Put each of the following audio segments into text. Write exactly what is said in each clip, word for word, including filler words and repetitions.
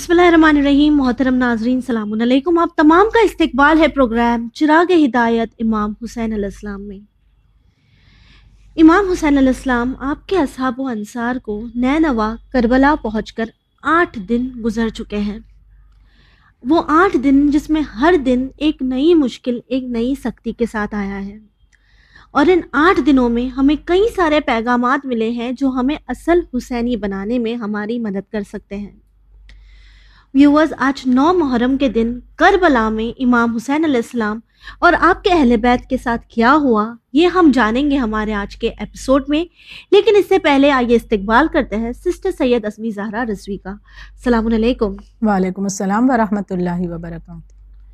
बिस्मिल्लाहिर्रहमानिर्रहीम। मोहतरम नाजरीन, सलाम अलैकुम। आप तमाम का इस्तकबाल है प्रोग्राम चिराग हिदायत इमाम हुसैन अलैहिस्सलाम में। इमाम हुसैन अलैहिस्सलाम आपके असहाब व अंसार को नैनवा करबला पहुंचकर आठ दिन गुजर चुके हैं। वो आठ दिन जिसमें हर दिन एक नई मुश्किल, एक नई सख्ती के साथ आया है, और इन आठ दिनों में हमें कई सारे पैगामात मिले हैं जो हमें असल हुसैनी बनाने में हमारी मदद कर सकते हैं। व्यूअर्स, आज नौ मुहर्रम के दिन करबला में इमाम हुसैन अलैहिस्सलाम और आपके अहले बैत के साथ क्या हुआ, ये हम जानेंगे हमारे आज के एपिसोड में। लेकिन इससे पहले आइए इस्तकबाल करते हैं सिस्टर सैयद अस्मी ज़हरा रिजवी का। अस्सलाम अलैकुम। वालेकुम अस्सलाम व रहमतुल्लाहि व बरकातहू।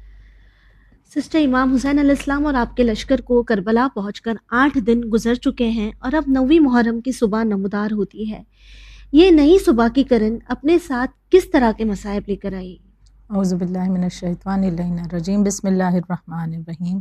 सिस्टर, इमाम हुसैन अलैहिस्सलाम और आपके लश्कर को करबला पहुंचकर आठ दिन गुजर चुके हैं और अब नौवीं मुहर्रम की सुबह नमदार होती है। ये नई सुबह की किरण अपने साथ किस तरह के मसाइब लेकर आई? औज़ु बिल्लाहि मिनश शैतानिर रजीम। बिस्मिल्लाहिर्रहमानिर्रहीम।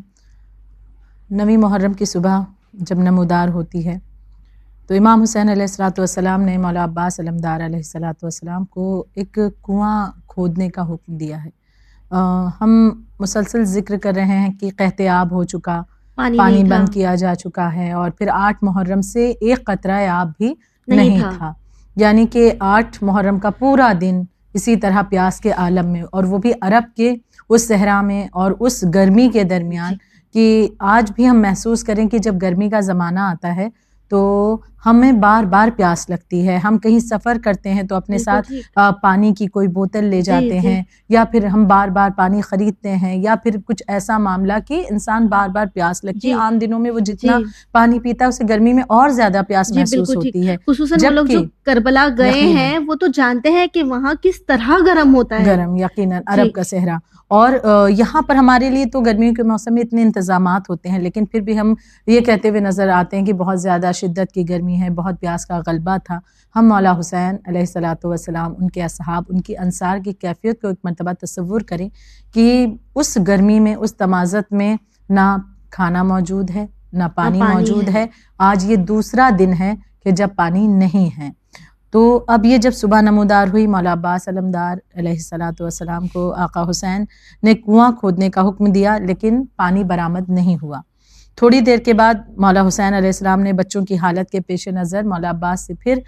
नवीं मुहर्रम की सुबह जब नमदार होती है तो इमाम हुसैन अलैहिस्सलातु वस्सलाम ने मौला अब्बास अलमदार अलैहिस्सलातु वस्सलाम को एक कुआं खोदने का हुक्म दिया है। आ, हम मुसलसल जिक्र कर रहे हैं कि कहते आब हो चुका, पानी, पानी बंद किया जा चुका है, और फिर आठ मुहर्रम से एक कतरा आब भी नहीं, नहीं था, था। यानी कि आठ मुहर्रम का पूरा दिन इसी तरह प्यास के आलम में, और वो भी अरब के उस सहरा में और उस गर्मी के दरमियान, कि आज भी हम महसूस करें कि जब गर्मी का ज़माना आता है तो हमें बार बार प्यास लगती है। हम कहीं सफ़र करते हैं तो अपने साथ आ, पानी की कोई बोतल ले जाते हैं, या फिर हम बार बार पानी ख़रीदते हैं, या फिर कुछ ऐसा मामला कि इंसान बार बार प्यास लगती है। आम दिनों में वो जितना पानी पीता है उसे गर्मी में और ज़्यादा प्यास महसूस होती है। खुसूसन वो लोग जो करबला गए हैं वो तो जानते हैं कि वहाँ किस तरह गर्म होता है। गर्म, यकीनन अरब का सहरा। और यहाँ पर हमारे लिए तो गर्मियों के मौसम में इतने इंतज़ामात होते हैं, लेकिन फिर भी हम ये कहते हुए नज़र आते हैं कि बहुत ज़्यादा शिद्दत की गर्मी है, बहुत प्यास का गलबा था। हम मौला हुसैन अलैहिस्सलातु वस्सलाम, उनके असहाब, उनकी अंसार की कैफियत को एक मरतबा तसव्वुर करें कि उस गर्मी में, उस तमाज़त में ना खाना मौजूद है, ना पानी, पानी मौजूद है।, है। आज ये दूसरा दिन है कि जब पानी नहीं है। तो अब ये जब सुबह नमदार हुई, मौला अब्बास अलमदार अलैहिस्सलातु वस्सलाम को आका हुसैन ने कुआं खोदने का हुक्म दिया, लेकिन पानी बरामद नहीं हुआ। थोड़ी देर के बाद मौला हुसैन अलैहिस्सलाम ने बच्चों की हालत के पेश नज़र मौला अब्बास से फिर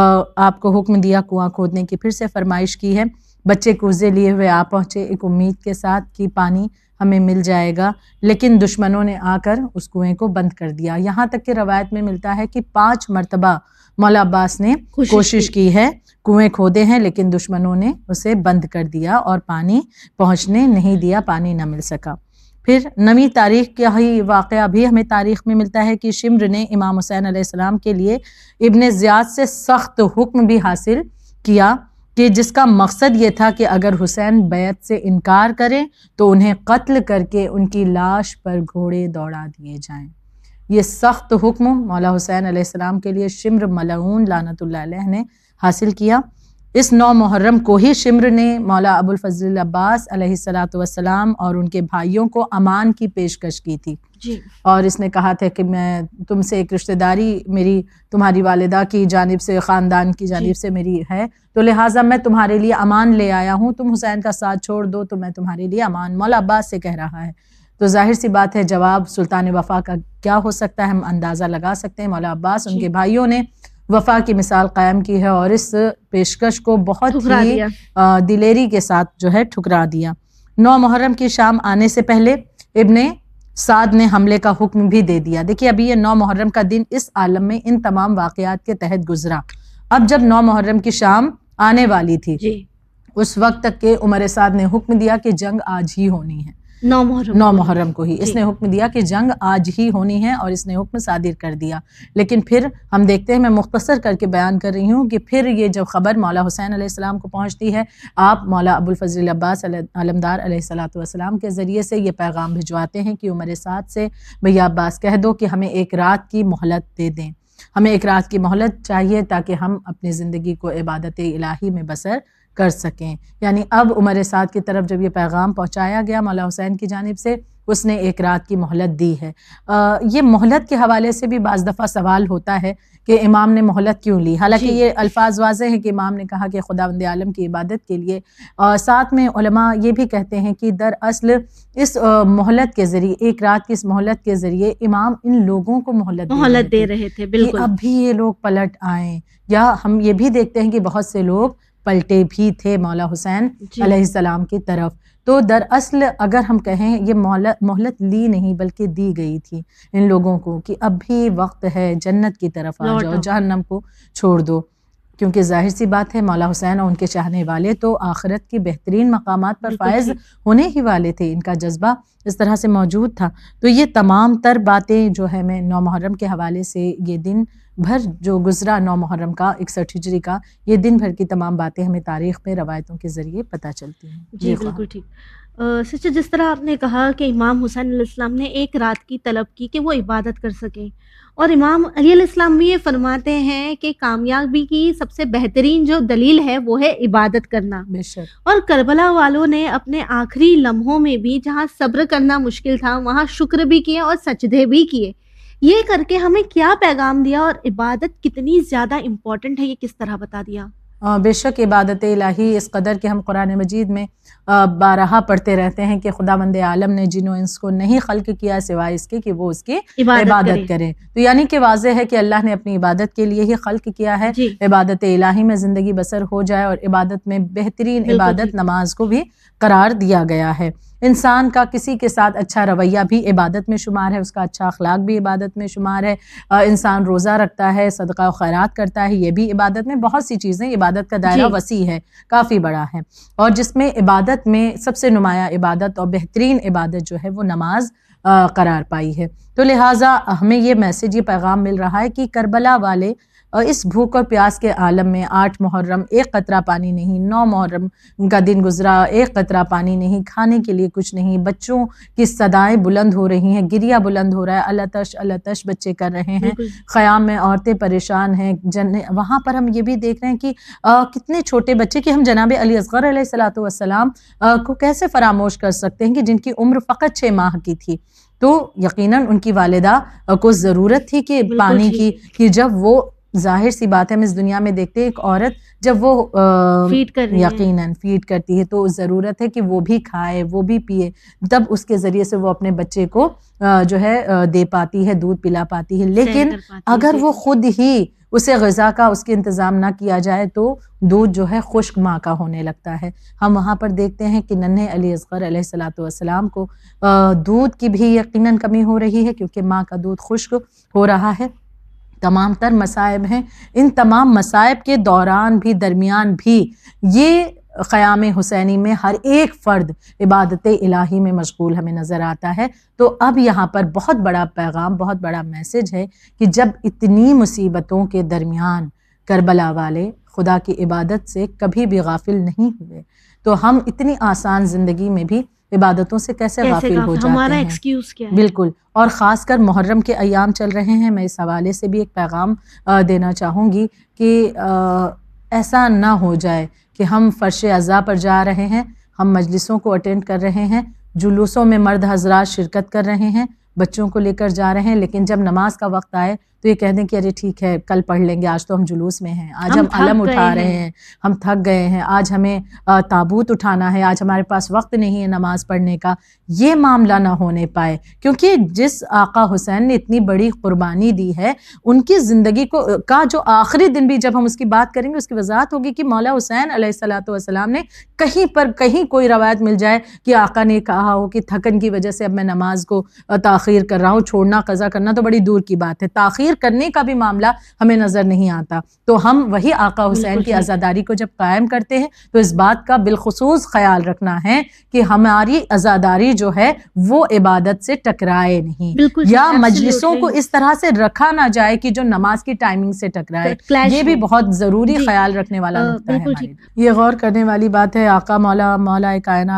आपको हुक्म दिया कुआं खोदने की। फिर से फरमाइश की है। बच्चे कूज़े लिए हुए आ पहुँचे एक उम्मीद के साथ कि पानी हमें मिल जाएगा, लेकिन दुश्मनों ने आकर उस कुएं को बंद कर दिया। यहाँ तक कि रवायत में मिलता है कि पाँच मरतबा मौला अब्बास ने कोशिश की है, कुएं खोदे हैं, लेकिन दुश्मनों ने उसे बंद कर दिया और पानी पहुँचने नहीं दिया, पानी न मिल सका। फिर नवी तारीख का ही वाक़या भी हमें तारीख़ में मिलता है कि शिम्र ने इमाम हुसैन अलैहिस्सलाम के लिए इब्न ज़ियाद से सख्त हुक्म भी हासिल किया, कि जिसका मकसद ये था कि अगर हुसैन बैत से इनकार करें तो उन्हें कत्ल करके उनकी लाश पर घोड़े दौड़ा दिए जाएं। ये सख्त हुक्म मौला हुसैन अलैहिस्सलाम के लिए शिम्र मलऊन लानतुल्लाह अलैह ने हासिल किया। इस नौ मुहर्रम को ही शिम्र ने मौला अबुल फजल अब्बास अलैहिस्सलातु वस्सलाम और उनके भाइयों को अमान की पेशकश की थी जी। और इसने कहा था कि मैं तुमसे एक रिश्तेदारी मेरी तुम्हारी वालिदा की जानिब से, ख़ानदान की जानिब से मेरी है, तो लिहाजा मैं तुम्हारे लिए अमान ले आया हूँ, तुम हुसैन का साथ छोड़ दो तो मैं तुम्हारे लिए अमान। मौला अब्बास से कह रहा है। तो जाहिर सी बात है जवाब सुल्तान वफ़ा का क्या हो सकता है, हम अंदाज़ा लगा सकते हैं। मौला अब्बास, उनके भाइयों ने वफ़ा की मिसाल कायम की है और इस पेशकश को बहुत ही दिलेरी के साथ जो है ठुकरा दिया। नौ मुहर्रम की शाम आने से पहले इब्ने साद ने हमले का हुक्म भी दे दिया। देखिए, अभी ये नौ मुहर्रम का दिन इस आलम में इन तमाम वाक़यात के तहत गुजरा। अब जब नौ मुहर्रम की शाम आने वाली थी जी। उस वक्त तक के उमर साद ने हुक्म दिया कि जंग आज ही होनी है। नौ मुहर्रम नौ मुहर्रम को ही इसने हुक्म दिया कि जंग आज ही होनी है, और इसने हुक्म सादिर कर दिया। लेकिन फिर हम देखते हैं, मैं मुख्तसर करके बयान कर रही हूँ कि फिर ये जब ख़बर मौला हुसैन अलैहिस्सलाम को पहुँचती है, आप मौला अबुल फजल अब्बास अलमदार अलैहिस्सलातु वस्सलाम के ज़रिए से ये पैगाम भिजवाते हैं कि उमर साद से भैया अब्बास कह दो कि हमें एक रात की मोहलत दे दें, हमें एक रात की मोहलत चाहिए ताकि हम अपनी ज़िंदगी को इबादत इलाही में बसर कर सकें। यानी अब उमर साद की तरफ जब ये पैगाम पहुंचाया गया मौला हुसैन की जानिब से, اس نے ایک رات کی مہلت دی ہے۔ یہ مہلت کے حوالے سے بھی بعض دفعہ سوال ہوتا ہے کہ امام نے مہلت کیوں لی، حالانکہ جی یہ الفاظ واضح ہے کہ امام نے کہا کہ خداوند عالم کی عبادت کے لیے۔ ساتھ میں علماء یہ بھی کہتے ہیں کہ دراصل اس مہلت کے ذریعے، ایک رات کی اس مہلت کے ذریعے امام ان لوگوں کو مہلت مہلت دے رہے تھے، بالکل، کہ اب بھی یہ لوگ پلٹ آئیں۔ یا ہم یہ بھی دیکھتے ہیں کہ بہت سے لوگ پلٹے بھی تھے مولا حسین جی علیہ السلام کی طرف۔ تو دراصل اگر ہم کہیں یہ مہلت مہلت لی نہیں بلکہ دی گئی تھی ان لوگوں کو کہ اب بھی وقت ہے، جنت کی طرف آ جاؤ، جہنم کو چھوڑ دو، کیونکہ ظاہر سی بات ہے مولا حسین اور ان کے چاہنے والے تو آخرت کی بہترین مقامات پر فائز ہونے ہی والے تھے، ان کا جذبہ اس طرح سے موجود تھا۔ تو یہ تمام تر باتیں جو ہے میں نو محرم کے حوالے سے، یہ دن بھر جو گزرا نو محرم کا اکسٹھ ہجری کا، یہ دن بھر کی تمام باتیں ہمیں تاریخ میں روایتوں کے ذریعے پتہ چلتی ہیں۔ جی بالکل ٹھیک۔ سچا جس طرح آپ نے کہا کہ امام حسین علیہ السلام نے ایک رات کی طلب کی کہ وہ عبادت کر سکیں، اور امام علی علیہ السلام بھی یہ فرماتے ہیں کہ کامیابی کی سب سے بہترین جو دلیل ہے وہ ہے عبادت کرنا۔ بے شک۔ اور کربلا والوں نے اپنے آخری لمحوں میں بھی جہاں صبر کرنا مشکل تھا وہاں شکر بھی کیے اور سجدے بھی کیے۔ یہ کر کے ہمیں کیا پیغام دیا اور عبادت کتنی زیادہ امپورٹنٹ ہے یہ کس طرح بتا دیا؟ بے شک عبادت الہی اس قدر کہ ہم قرآن مجید میں بارہا پڑھتے رہتے ہیں کہ خداوند عالم نے جن و انس کو نہیں خلق کیا سوائے اس کے کہ وہ اس کی عبادت کریں۔ تو یعنی کہ واضح ہے کہ اللہ نے اپنی عبادت کے لیے ہی خلق کیا ہے، جی عبادت الہی میں زندگی بسر ہو جائے، اور عبادت میں بہترین عبادت نماز کو بھی قرار دیا گیا ہے۔ انسان کا کسی کے ساتھ اچھا رویہ بھی عبادت میں شمار ہے، اس کا اچھا اخلاق بھی عبادت میں شمار ہے۔ انسان روزہ رکھتا ہے، صدقہ و خیرات کرتا ہے، یہ بھی عبادت میں، بہت سی چیزیں، عبادت کا دائرہ جی وسیع ہے، کافی بڑا ہے، اور جس میں عبادت میں سب سے نمایاں عبادت اور بہترین عبادت جو ہے وہ نماز قرار پائی ہے۔ تو لہٰذا ہمیں یہ میسج، یہ پیغام مل رہا ہے کہ کربلا والے اس بھوک اور پیاس کے عالم میں آٹھ محرم ایک قطرہ پانی نہیں، نو محرم کا دن گزرا ایک قطرہ پانی نہیں، کھانے کے لیے کچھ نہیں، بچوں کی صدائیں بلند ہو رہی ہیں، گریہ بلند ہو رہا ہے، اللہ تش اللہ تش بچے کر رہے ہیں، خیام میں عورتیں پریشان ہیں، جن وہاں پر ہم یہ بھی دیکھ رہے ہیں کہ کتنے چھوٹے بچے کہ ہم جناب علی اصغر علیہ الصلوۃ والسلام کو کیسے فراموش کر سکتے ہیں کہ جن کی عمر فقط چھ ماہ کی تھی۔ تو یقیناً ان کی والدہ کو ضرورت تھی کہ پانی کی، کہ جب وہ، ظاہر سی بات ہے ہم اس دنیا میں دیکھتے ہیں ایک عورت جب وہ فیڈ کر رہی ہے، یقیناً فیڈ کرتی ہے تو ضرورت ہے کہ وہ بھی کھائے، وہ بھی پیے، تب اس کے ذریعے سے وہ اپنے بچے کو جو ہے دے پاتی ہے، دودھ پلا پاتی ہے۔ لیکن اگر وہ خود ہی اسے غذا کا اس کے انتظام نہ کیا جائے تو دودھ جو ہے خشک ماں کا ہونے لگتا ہے۔ ہم وہاں پر دیکھتے ہیں کہ ننھے علی اصغر علیہ الصلوۃ والسلام کو دودھ کی بھی یقیناً کمی ہو رہی ہے کیونکہ ماں کا دودھ خشک ہو رہا ہے۔ تمام تر مصائب ہیں، ان تمام مصائب کے دوران بھی، درمیان بھی، یہ قیام حسینی میں ہر ایک فرد عبادت الہی میں مشغول ہمیں نظر آتا ہے۔ تو اب یہاں پر بہت بڑا پیغام، بہت بڑا میسج ہے کہ جب اتنی مصیبتوں کے درمیان کربلا والے خدا کی عبادت سے کبھی بھی غافل نہیں ہوئے، تو ہم اتنی آسان زندگی میں بھی عبادتوں سے کیسے غافل ہو جاتے ہیں؟ ہمارا ایکسکیوز کیا ہے؟ بالکل، اور خاص کر محرم کے ایام چل رہے ہیں، میں اس حوالے سے بھی ایک پیغام دینا چاہوں گی کہ ایسا نہ ہو جائے کہ ہم فرش عزا پر جا رہے ہیں، ہم مجلسوں کو اٹینڈ کر رہے ہیں، جلوسوں میں مرد حضرات شرکت کر رہے ہیں، بچوں کو لے کر جا رہے ہیں، لیکن جب نماز کا وقت آئے تو یہ کہہ دیں کہ ارے ٹھیک ہے کل پڑھ لیں گے، آج تو ہم جلوس میں ہیں، آج ہم علم اٹھا رہے ہیں، ہم تھک گئے ہیں، آج ہمیں تابوت اٹھانا ہے، آج ہمارے پاس وقت نہیں ہے نماز پڑھنے کا۔ یہ معاملہ نہ ہونے پائے، کیونکہ جس آقا حسین نے اتنی بڑی قربانی دی ہے، ان کی زندگی کو کا جو آخری دن بھی جب ہم اس کی بات کریں گے اس کی وضاحت ہوگی کہ مولا حسین علیہ الصلوۃ والسلام نے کہیں پر کہیں کوئی روایت مل جائے کہ آقا نے کہا ہو کہ تھکن کی وجہ سے اب میں نماز کو تاخیر کر رہا ہوں، چھوڑنا قضا کرنا تو بڑی دور کی بات ہے، تاخیر کرنے کا بھی معاملہ ہمیں نظر نہیں آتا۔ تو ہم وہی آقا حسین کی عزاداری کو جب قائم کرتے ہیں تو اس بات کا بالخصوص خیال رکھنا ہے کہ ہماری عزاداری جو ہے وہ عبادت سے ٹکرائے نہیں، یا مجلسوں کو اس طرح سے رکھا نہ جائے کہ جو نماز کی ٹائمنگ سے ٹکرائے۔ یہ بھی بہت ضروری خیال رکھنے والا نقطہ ہے۔ یہ غور کرنے والی بات ہے، آقا مولا مولا کائنات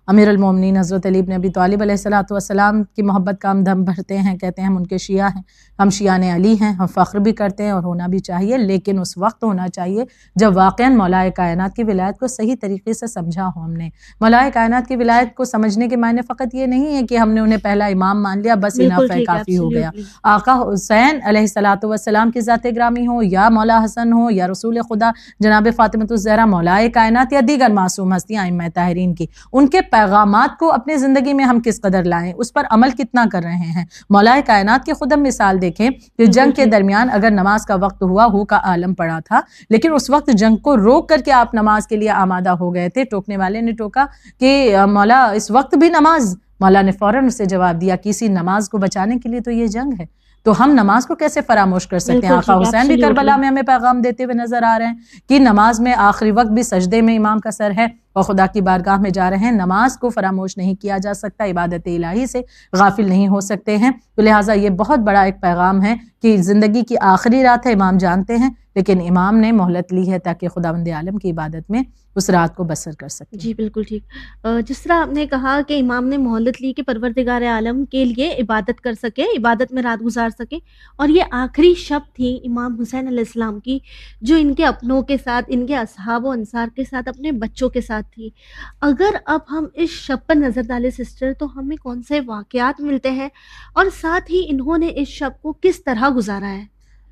امیر المومنین حضرت علی بن ابی طالب علیہ الصلوۃ والسلام کی محبت کا ہم دم بھرتے ہیں، کہتے ہیں ہم ان کے شیعہ ہیں، ہم شیعان علی ہیں، ہم فخر بھی کرتے ہیں اور ہونا بھی چاہیے، لیکن اس وقت ہونا چاہیے جب واقعاً مولا کائنات کی ولایت کو صحیح طریقے سے سمجھا ہو۔ ہم نے مولا کائنات کی ولایت کو سمجھنے کے معنی فقط یہ نہیں ہے کہ ہم نے انہیں پہلا امام مان لیا بس انف ہے، کافی ہو گیا۔ آقا حسین علیہ الصلوۃ والسلام کی ذات گرامی ہو یا مولا حسن ہو یا رسول خدا جناب فاطمۃ الزہرا مولا کائنات یا دیگر معصوم ہستیاں ائمہ طاہرین کی، ان کے پیغامات کو اپنی زندگی میں ہم کس قدر لائیں، اس پر عمل کتنا کر رہے ہیں۔ مولا کائنات کی خود ہم مثال دیکھیں کہ جنگ کے درمیان اگر نماز کا وقت ہوا، ہو کا عالم پڑا تھا، لیکن اس وقت جنگ کو روک کر کے آپ نماز کے لیے آمادہ ہو گئے تھے۔ ٹوکنے والے نے ٹوکا کہ مولا اس وقت بھی نماز، مولا نے فوراً اسے جواب دیا کسی نماز کو بچانے کے لیے تو یہ جنگ ہے، تو ہم نماز کو کیسے فراموش کر سکتے ہیں۔ آقا حسین بھی کربلا میں ہمیں پیغام دیتے ہوئے نظر آ رہے ہیں کہ نماز میں آخری وقت بھی سجدے میں امام کا سر ہے اور خدا کی بارگاہ میں جا رہے ہیں، نماز کو فراموش نہیں کیا جا سکتا، عبادت الہی سے غافل نہیں ہو سکتے ہیں۔ تو لہٰذا یہ بہت بڑا ایک پیغام ہے کہ زندگی کی آخری رات ہے، امام جانتے ہیں، لیکن امام نے مہلت لی ہے تاکہ خداوند عالم کی عبادت میں اس رات کو بسر کر سکیں۔ جی بالکل ٹھیک، جس طرح آپ نے کہا کہ امام نے مہلت لی کہ پروردگار عالم کے لیے عبادت کر سکے، عبادت میں رات گزار سکے، اور یہ آخری شب تھی امام حسین علیہ السلام کی جو ان کے اپنوں کے ساتھ، ان کے اصحاب و انصار کے ساتھ، اپنے بچوں کے ساتھ تھی۔ اگر اب ہم اس شب پر نظر ڈالیں سسٹر تو ہمیں کون سے واقعات ملتے ہیں اور ساتھ ہی انہوں نے اس شب کو کس طرح گزارا ہے؟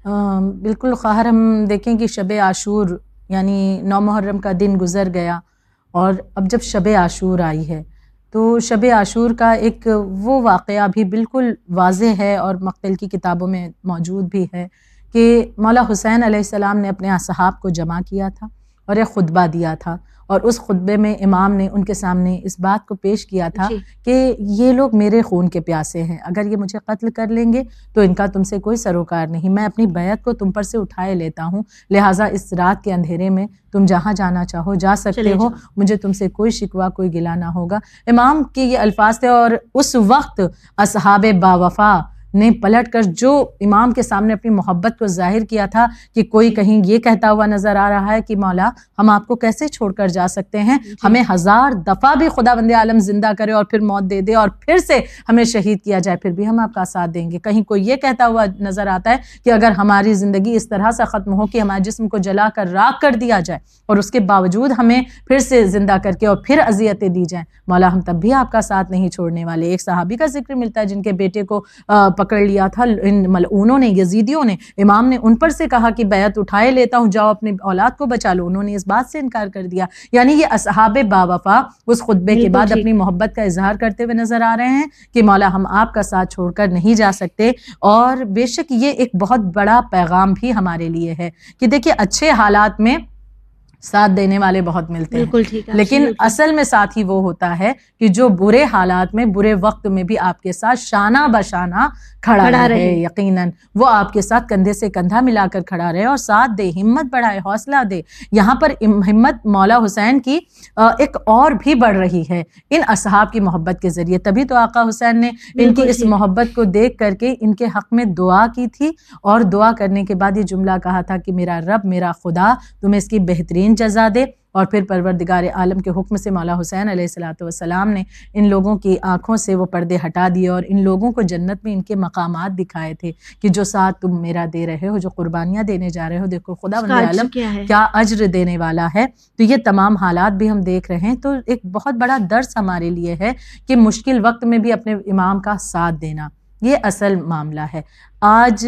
بالکل خواہر، ہم دیکھیں کہ شب عاشور یعنی نو محرم کا دن گزر گیا اور اب جب شب عاشور آئی ہے تو شب عاشور کا ایک وہ واقعہ بھی بالکل واضح ہے اور مقتل کی کتابوں میں موجود بھی ہے کہ مولا حسین علیہ السلام نے اپنے اصحاب کو جمع کیا تھا اور ایک خطبہ دیا تھا، اور اس خطبے میں امام نے ان کے سامنے اس بات کو پیش کیا تھا جی کہ یہ لوگ میرے خون کے پیاسے ہیں، اگر یہ مجھے قتل کر لیں گے تو ان کا تم سے کوئی سروکار نہیں، میں اپنی بیعت کو تم پر سے اٹھائے لیتا ہوں، لہٰذا اس رات کے اندھیرے میں تم جہاں جانا چاہو جا سکتے چلے ہو، جاؤ۔ مجھے تم سے کوئی شکوہ کوئی گلہ نہ ہوگا۔ امام کے یہ الفاظ تھے، اور اس وقت اصحاب باوفا نے پلٹ کر جو امام کے سامنے اپنی محبت کو ظاہر کیا تھا کہ کوئی کہیں یہ کہتا ہوا نظر آ رہا ہے کہ مولا ہم آپ کو کیسے چھوڑ کر جا سکتے ہیں، ہمیں ہزار دفعہ بھی خداوند عالم زندہ کرے اور پھر موت دے دے اور پھر سے ہمیں شہید کیا جائے پھر بھی ہم آپ کا ساتھ دیں گے۔ کہیں کوئی یہ کہتا ہوا نظر آتا ہے کہ اگر ہماری زندگی اس طرح سے ختم ہو کہ ہمارے جسم کو جلا کر راکھ کر دیا جائے اور اس کے باوجود ہمیں پھر سے زندہ کر کے اور پھر اذیتیں دی جائیں، مولا ہم تب بھی آپ کا ساتھ نہیں چھوڑنے والے۔ ایک صحابی کا ذکر ملتا ہے جن کے بیٹے کو پکڑ لیا تھا ان ملعونوں نے، یزیدیوں نے، امام نے ان پر سے کہا کہ بیعت اٹھائے لیتا ہوں، جاؤ اپنے اولاد کو بچا لو، انہوں نے اس بات سے انکار کر دیا۔ یعنی یہ اصحاب باوفا اس خطبے کے بعد اپنی محبت کا اظہار کرتے ہوئے نظر آ رہے ہیں کہ مولا ہم آپ کا ساتھ چھوڑ کر نہیں جا سکتے۔ اور بے شک یہ ایک بہت بڑا پیغام بھی ہمارے لیے ہے کہ دیکھیں اچھے حالات میں ساتھ دینے والے بہت ملتے ہیں، بالکل ٹھیک ہے، لیکن اصل میں ساتھی وہ ہوتا ہے کہ جو برے حالات میں، برے وقت میں بھی آپ کے ساتھ شانہ بشانہ کھڑا رہے، یقیناً وہ آپ کے ساتھ کندھے سے کندھا ملا کر کھڑا رہے اور ساتھ دے، ہمت بڑھائے، حوصلہ دے۔ یہاں پر ہمت مولا حسین کی ایک اور بھی بڑھ رہی ہے ان اصحاب کی محبت کے ذریعے، تبھی تو آقا حسین نے ان کی اس محبت کو دیکھ کر کے ان کے حق میں دعا کی تھی، اور دعا کرنے کے بعد یہ جملہ کہا تھا کہ میرا رب، میرا خدا تمہیں اس کی بہترین جزا دے۔ اور پھر پروردگار عالم کے حکم سے مولا حسین علیہ الصلوۃ والسلام نے ان لوگوں کی آنکھوں سے وہ پردے ہٹا دیے اور ان لوگوں کو جنت میں ان کے مقامات دکھائے تھے کہ جو ساتھ تم میرا دے رہے ہو، جو قربانیاں دینے جا رہے ہو، دیکھو خداوند عالم کیا اجر دینے والا ہے۔ تو یہ تمام حالات بھی ہم دیکھ رہے ہیں، تو ایک بہت بڑا درس ہمارے لیے ہے کہ مشکل وقت میں بھی اپنے امام کا ساتھ دینا، یہ اصل معاملہ ہے۔ آج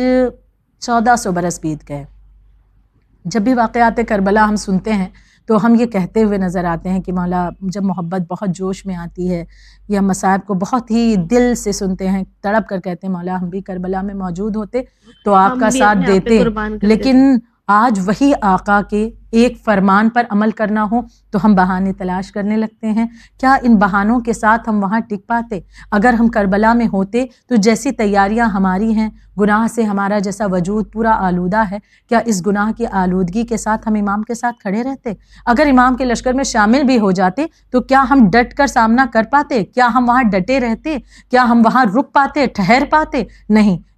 چودہ سو برس بیت گئے، جب بھی واقعات کربلا ہم سنتے ہیں تو ہم یہ کہتے ہوئے نظر آتے ہیں کہ مولا جب محبت بہت جوش میں آتی ہے یا مصائب کو بہت ہی دل سے سنتے ہیں، تڑپ کر کہتے ہیں مولا ہم بھی کربلا میں موجود ہوتے تو آپ کا ساتھ دیتے، لیکن آج وہی آقا کے ایک فرمان پر عمل کرنا ہو تو ہم بہانے تلاش کرنے لگتے ہیں۔ کیا ان بہانوں کے ساتھ ہم وہاں ٹک پاتے؟ اگر ہم کربلا میں ہوتے تو جیسی تیاریاں ہماری ہیں، گناہ سے ہمارا جیسا وجود پورا آلودہ ہے، کیا اس گناہ کی آلودگی کے ساتھ ہم امام کے ساتھ کھڑے رہتے؟ اگر امام کے لشکر میں شامل بھی ہو جاتے تو کیا ہم ڈٹ کر سامنا کر پاتے؟ کیا ہم وہاں ڈٹے رہتے؟ کیا ہم وہاں رک پاتے، ٹھہر پاتے؟ نہیں۔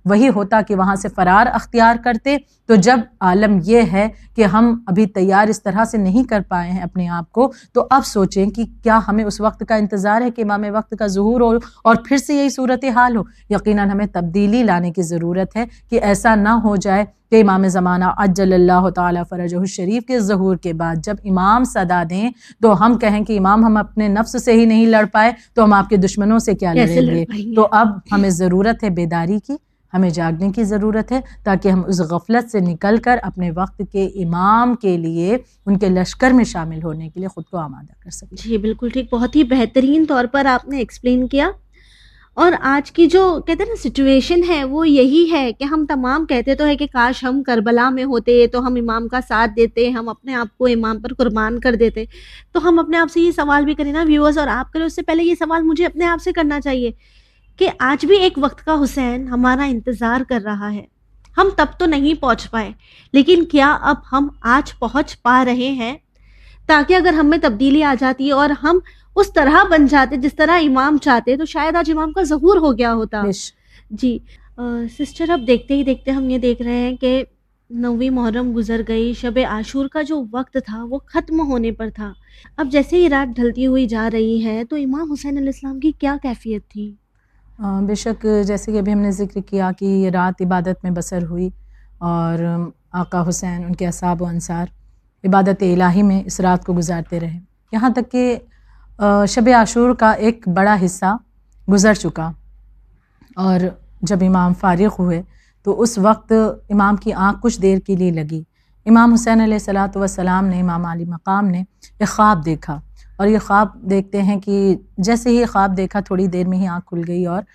وہی ہوتا کہ وہاں سے فرار اختیار کرتے. تو جب عالم یہ ہے کہ ہم ابھی تیار اس طرح سے نہیں کر پائے ہیں اپنے آپ کو، تو اب سوچیں کہ کیا ہمیں اس وقت کا انتظار ہے کہ امام وقت کا ظہور ہو اور پھر سے یہی صورتحال ہو؟ یقیناً ہمیں تبدیلی لانے کی ضرورت ہے کہ ایسا نہ ہو جائے کہ امام زمانہ عجل اللہ تعالیٰ فرجہ الشریف کے ظہور کے بعد جب امام صدا دیں تو ہم کہیں کہ امام ہم اپنے نفس سے ہی نہیں لڑ پائے تو ہم آپ کے دشمنوں سے کیا لڑیں گے. تو اب ہمیں ضرورت ہے بیداری کی، ہمیں جاگنے کی ضرورت ہے تاکہ ہم اس غفلت سے نکل کر اپنے وقت کے امام کے لیے ان کے لشکر میں شامل ہونے کے لیے خود کو آمادہ کر سکیں. جی بالکل ٹھیک، بہت ہی بہترین طور پر آپ نے ایکسپلین کیا. اور آج کی جو کہتے ہیں نا سچویشن ہے وہ یہی ہے کہ ہم تمام کہتے تو ہے کہ کاش ہم کربلا میں ہوتے تو ہم امام کا ساتھ دیتے، ہم اپنے آپ کو امام پر قربان کر دیتے. تو ہم اپنے آپ سے یہ سوال بھی کریں نا ویورز، اور آپ کریں اس سے پہلے یہ سوال مجھے اپنے آپ سے کرنا چاہیے کہ آج بھی ایک وقت کا حسین ہمارا انتظار کر رہا ہے. ہم تب تو نہیں پہنچ پائے، لیکن کیا اب ہم آج پہنچ پا رہے ہیں تاکہ اگر ہم میں تبدیلی آ جاتی ہے اور ہم اس طرح بن جاتے جس طرح امام چاہتے تو شاید آج امام کا ظہور ہو گیا ہوتا. جی سسٹر، اب دیکھتے ہی دیکھتے ہم یہ دیکھ رہے ہیں کہ نویں محرم گزر گئی، شب عاشور کا جو وقت تھا وہ ختم ہونے پر تھا. اب جیسے ہی رات ڈھلتی ہوئی جا رہی ہے تو امام حسین علیہ السلام کی کیا کیفیت تھی؟ بے شک جیسے کہ ابھی ہم نے ذکر کیا کہ یہ رات عبادت میں بسر ہوئی اور آقا حسین ان کے اصحاب و انصار عبادت الہی میں اس رات کو گزارتے رہے، یہاں تک کہ شب عاشور کا ایک بڑا حصہ گزر چکا. اور جب امام فارغ ہوئے تو اس وقت امام کی آنکھ کچھ دیر کے لیے لگی. امام حسین علیہ الصلوۃ والسلام نے، امام علی مقام نے ایک خواب دیکھا، اور یہ خواب دیکھتے ہیں کہ جیسے ہی خواب دیکھا تھوڑی دیر میں ہی آنکھ کھل گئی اور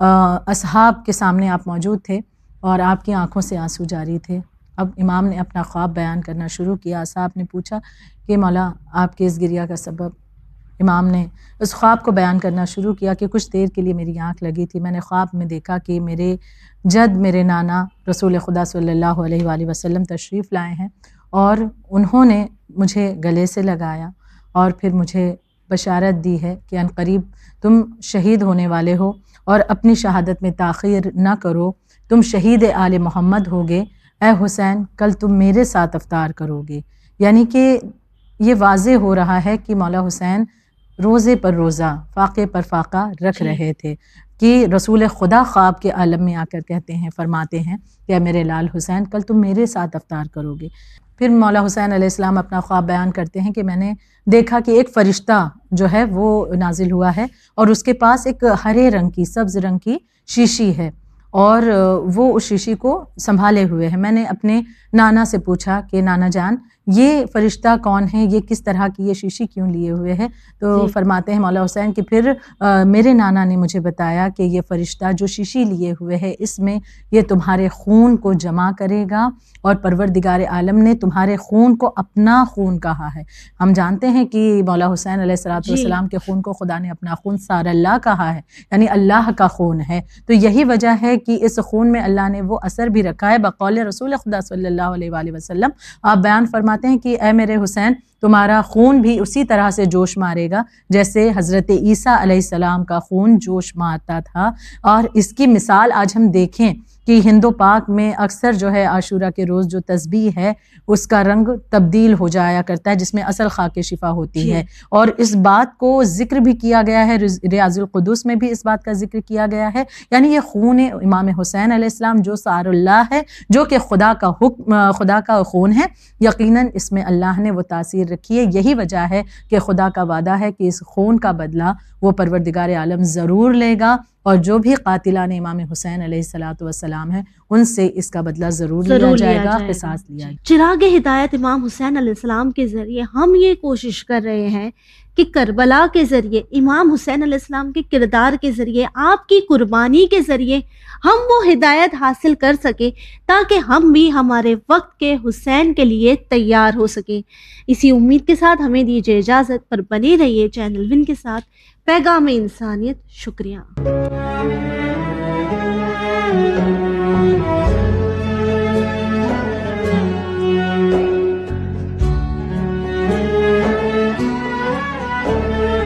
اصحاب کے سامنے آپ موجود تھے اور آپ کی آنکھوں سے آنسو جاری تھے. اب امام نے اپنا خواب بیان کرنا شروع کیا. اصحاب نے پوچھا کہ مولا آپ کے اس گریہ کا سبب؟ امام نے اس خواب کو بیان کرنا شروع کیا کہ کچھ دیر کے لیے میری آنکھ لگی تھی، میں نے خواب میں دیکھا کہ میرے جد میرے نانا رسول خدا صلی اللہ علیہ وآلہ وسلم تشریف لائے ہیں اور انہوں نے مجھے گلے سے لگایا اور پھر مجھے بشارت دی ہے کہ عنقریب تم شہید ہونے والے ہو اور اپنی شہادت میں تاخیر نہ کرو، تم شہید آل محمد ہوگے. اے حسین کل تم میرے ساتھ افطار کرو گے. یعنی کہ یہ واضح ہو رہا ہے کہ مولا حسین روزے پر روزہ، فاقے پر فاقہ رکھ رہے تھے کہ رسول خدا خواب کے عالم میں آ کر کہتے ہیں، فرماتے ہیں کہ اے میرے لال حسین کل تم میرے ساتھ افطار کرو گے. پھر مولا حسین علیہ السلام اپنا خواب بیان کرتے ہیں کہ میں نے دیکھا کہ ایک فرشتہ جو ہے وہ نازل ہوا ہے اور اس کے پاس ایک ہرے رنگ کی، سبز رنگ کی شیشی ہے اور وہ اس شیشی کو سنبھالے ہوئے ہے. میں نے اپنے نانا سے پوچھا کہ نانا جان یہ فرشتہ کون ہے، یہ کس طرح کی یہ شیشی کیوں لیے ہوئے ہے؟ تو فرماتے ہیں مولا حسین کہ پھر میرے نانا نے مجھے بتایا کہ یہ فرشتہ جو شیشی لیے ہوئے ہے اس میں یہ تمہارے خون کو جمع کرے گا اور پروردگار عالم نے تمہارے خون کو اپنا خون کہا ہے. ہم جانتے ہیں کہ مولا حسین علیہ الصلوۃ والسلام کے خون کو خدا نے اپنا خون سار اللہ کہا ہے، یعنی اللہ کا خون ہے. تو یہی وجہ ہے کہ اس خون میں اللہ نے وہ اثر بھی رکھا ہے بقول رسول خدا صلی اللہ علیہ وآلہ وسلم. آپ بیان فرماتے ہیں کہ اے میرے حسین تمہارا خون بھی اسی طرح سے جوش مارے گا جیسے حضرت عیسیٰ علیہ السلام کا خون جوش مارتا تھا. اور اس کی مثال آج ہم دیکھیں کہ ہندو پاک میں اکثر جو ہے عاشورہ کے روز جو تسبیح ہے اس کا رنگ تبدیل ہو جایا کرتا ہے جس میں اصل خاک شفا ہوتی ہے، اور اس بات کو ذکر بھی کیا گیا ہے، ریاض القدس میں بھی اس بات کا ذکر کیا گیا ہے. یعنی یہ خون امام حسین علیہ السلام جو سار اللہ ہے، جو کہ خدا کا حکم خدا کا خون ہے، یقیناً اس میں اللہ نے وہ تاثیر رکھی ہے. یہی وجہ ہے کہ خدا کا وعدہ ہے کہ اس خون کا بدلہ وہ پروردگار عالم ضرور لے گا، اور جو بھی قاتلان امام حسین علیہ الصلوۃ والسلام ہیں ان سے اس کا بدلہ ضرور لیا جائے گا، قصاص لیا جائے گا. چراغ ہدایت امام حسین علیہ السلام کے ذریعے ہم یہ کوشش کر رہے ہیں کہ کربلا کے ذریعے، امام حسین علیہ السلام کے کردار کے ذریعے، آپ کی قربانی کے ذریعے ہم وہ ہدایت حاصل کر سکیں تاکہ ہم بھی ہمارے وقت کے حسین کے لیے تیار ہو سکیں. اسی امید کے ساتھ ہمیں دیجیے اجازت، پر بنے رہیے چینل ون کے ساتھ. پیغام انسانیت. شکریہ.